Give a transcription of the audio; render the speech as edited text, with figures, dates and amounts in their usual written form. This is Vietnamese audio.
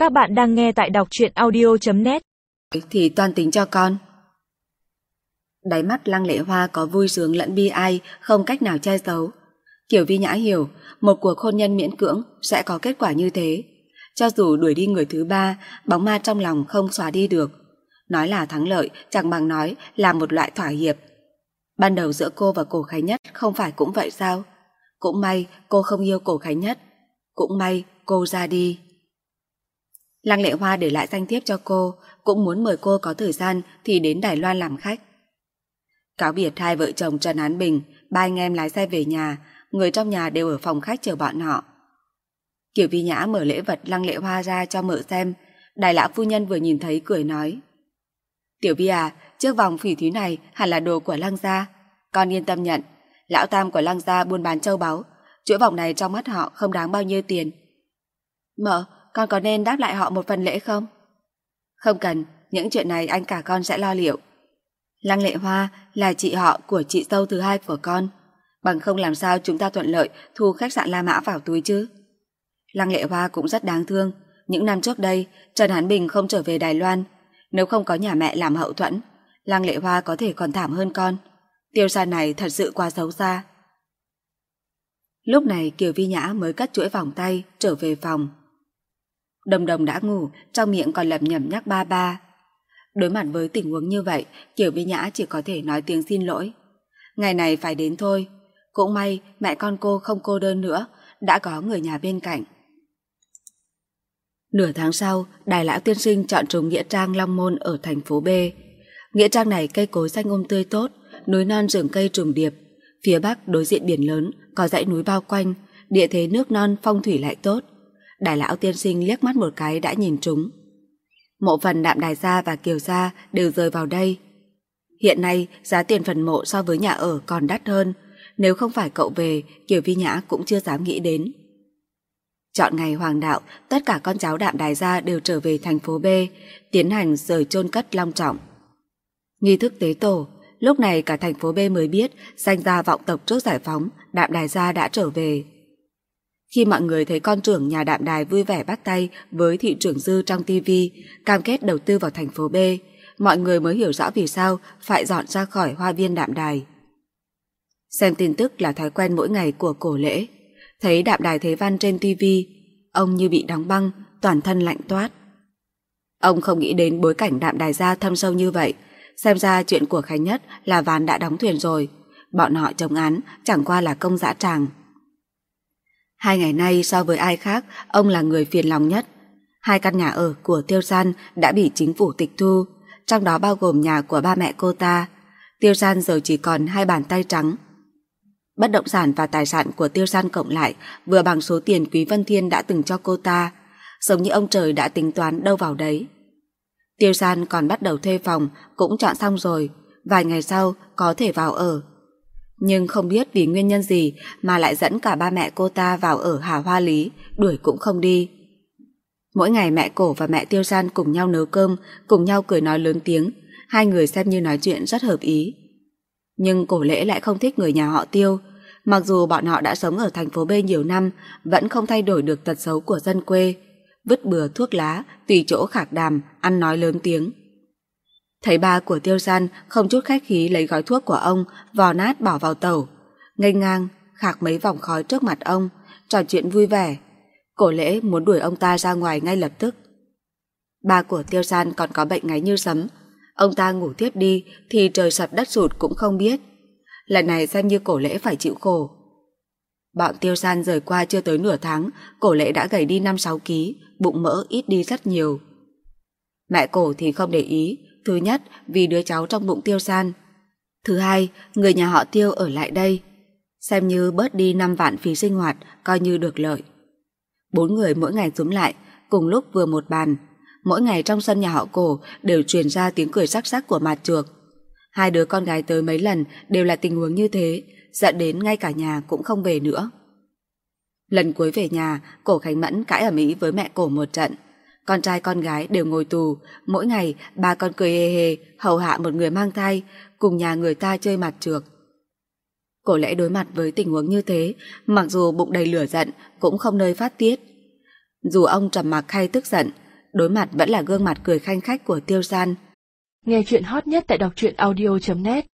Các bạn đang nghe tại đọc truyện audio.net. Thì toan tính cho con. Đáy mắt Lăng Lệ Hoa có vui sướng lẫn bi ai, không cách nào che giấu. Kiều Vi Nhã hiểu, một cuộc hôn nhân miễn cưỡng sẽ có kết quả như thế. Cho dù đuổi đi người thứ ba, bóng ma trong lòng không xóa đi được. Nói là thắng lợi chẳng bằng nói là một loại thỏa hiệp. Ban đầu giữa cô và Cổ Khánh Nhất không phải cũng vậy sao? Cũng may cô không yêu Cổ Khánh Nhất. Cũng may cô ra đi. Lăng Lệ Hoa để lại danh thiếp cho cô, cũng muốn mời cô có thời gian thì đến Đài Loan làm khách. Cáo biệt hai vợ chồng Trần Hán Bình, ba anh em lái xe về nhà, người trong nhà đều ở phòng khách chờ bọn họ. Kiều Vi Nhã mở lễ vật Lăng Lệ Hoa ra cho mợ xem. Đài lão phu nhân vừa nhìn thấy cười nói: "Tiểu Vi à, chiếc vòng phỉ thúy này hẳn là đồ của Lăng gia. Con yên tâm nhận, lão tam của Lăng gia buôn bán châu báu, chuỗi vòng này trong mắt họ không đáng bao nhiêu tiền." "Mợ, con có nên đáp lại họ một phần lễ không?" "Không cần, những chuyện này anh cả con sẽ lo liệu. Lăng Lệ Hoa là chị họ của chị dâu thứ hai của con, bằng không làm sao chúng ta thuận lợi thu khách sạn La Mã vào túi chứ." Lăng Lệ Hoa cũng rất đáng thương. Những năm trước đây, Trần Hán Bình không trở về Đài Loan, nếu không có nhà mẹ làm hậu thuẫn, Lăng Lệ Hoa có thể còn thảm hơn con. Tiêu San này thật sự quá xấu xa. Lúc này Kiều Vi Nhã mới cất chuỗi vòng tay trở về phòng. Đồng Đồng đã ngủ, trong miệng còn lẩm nhẩm nhắc ba ba. Đối mặt với tình huống như vậy, Kiều Vi Nhã chỉ có thể nói tiếng xin lỗi. Ngày này phải đến thôi. Cũng may mẹ con cô không cô đơn nữa, đã có người nhà bên cạnh. Nửa tháng sau, Đài lão tiên sinh chọn trúng nghĩa trang Long Môn ở thành phố B. Nghĩa trang này cây cối xanh tươi tốt, núi non rừng cây trùng điệp. Phía bắc đối diện biển lớn, có dãy núi bao quanh, địa thế nước non phong thủy lại tốt. Đài lão tiên sinh liếc mắt một cái đã nhìn trúng. Mộ phần Đạm Đài gia và Kiều gia đều rơi vào đây. Hiện nay giá tiền phần mộ so với nhà ở còn đắt hơn, nếu không phải cậu về, Kiều Vi Nhã cũng chưa dám nghĩ đến. Chọn ngày hoàng đạo, tất cả con cháu Đạm Đài gia đều trở về thành phố B, tiến hành rời chôn cất long trọng. Nghi thức tế tổ, lúc này cả thành phố B mới biết danh gia vọng tộc trước giải phóng, Đạm Đài gia đã trở về. Khi mọi người thấy con trưởng nhà Đạm Đài vui vẻ bắt tay với thị trưởng Dư trong TV, cam kết đầu tư vào thành phố B, mọi người mới hiểu rõ vì sao phải dọn ra khỏi hoa viên Đạm Đài. Xem tin tức là thói quen mỗi ngày của Cổ Lễ. Thấy Đạm Đài Thế Văn trên TV, ông như bị đóng băng, toàn thân lạnh toát. Ông không nghĩ đến bối cảnh Đạm Đài gia thâm sâu như vậy, xem ra chuyện của Khánh Nhất là ván đã đóng thuyền rồi, bọn họ chống án chẳng qua là công dã tràng. 2 ngày nay so với ai khác, ông là người phiền lòng nhất. 2 căn nhà ở của Tiêu San đã bị chính phủ tịch thu, trong đó bao gồm nhà của ba mẹ cô ta. Tiêu San giờ chỉ còn 2 bàn tay trắng. Bất động sản và tài sản của Tiêu San cộng lại vừa bằng số tiền Quý Vân Thiên đã từng cho cô ta, giống như ông trời đã tính toán đâu vào đấy. Tiêu San còn bắt đầu thuê phòng, cũng chọn xong rồi, vài ngày sau có thể vào ở. Nhưng không biết vì nguyên nhân gì mà lại dẫn cả ba mẹ cô ta vào ở Hà Hoa Lý, đuổi cũng không đi. Mỗi ngày mẹ Cổ và mẹ Tiêu San cùng nhau nấu cơm, cùng nhau cười nói lớn tiếng, 2 người xem như nói chuyện rất hợp ý. Nhưng Cổ Lễ lại không thích người nhà họ Tiêu, mặc dù bọn họ đã sống ở thành phố B nhiều năm, vẫn không thay đổi được tật xấu của dân quê, vứt bừa thuốc lá, tùy chỗ khạc đàm, ăn nói lớn tiếng. Thấy ba của Tiêu San không chút khách khí lấy gói thuốc của ông, vò nát bỏ vào tẩu, nghênh ngang, khạc mấy vòng khói trước mặt ông, trò chuyện vui vẻ. Cổ Lễ muốn đuổi ông ta ra ngoài ngay lập tức. Ba của Tiêu San còn có bệnh ngáy như sấm, ông ta ngủ tiếp đi thì trời sập đất sụt cũng không biết. Lần này xem như Cổ Lễ phải chịu khổ. Bọn Tiêu San rời qua chưa tới nửa tháng, Cổ Lễ đã gầy đi 5-6 kg, bụng mỡ ít đi rất nhiều. Mẹ Cổ thì không để ý, thứ nhất vì đứa cháu trong bụng Tiêu San, thứ hai người nhà họ Tiêu ở lại đây, xem như bớt đi 5 vạn phí sinh hoạt, coi như được lợi. 4 người mỗi ngày túm lại, cùng lúc vừa một bàn. Mỗi ngày trong sân nhà họ Cổ đều truyền ra tiếng cười sắc sắc của Mạt Trược. 2 đứa con gái tới mấy lần đều là tình huống như thế, dẫn đến ngay cả nhà cũng không về nữa. Lần cuối về nhà, Cổ Khánh Mẫn cãi ầm ĩ với mẹ Cổ một trận. Con trai con gái đều ngồi tù, mỗi ngày ba con cười hề hề hầu hạ một người mang thai, cùng nhà người ta chơi Mạt Trược. Cổ Lễ đối mặt với tình huống như thế, mặc dù bụng đầy lửa giận cũng không nơi phát tiết. Dù ông trầm mặc hay tức giận, đối mặt vẫn là gương mặt cười khanh khách của Tiêu San. Nghe chuyện hot nhất tại đọc truyện audio.net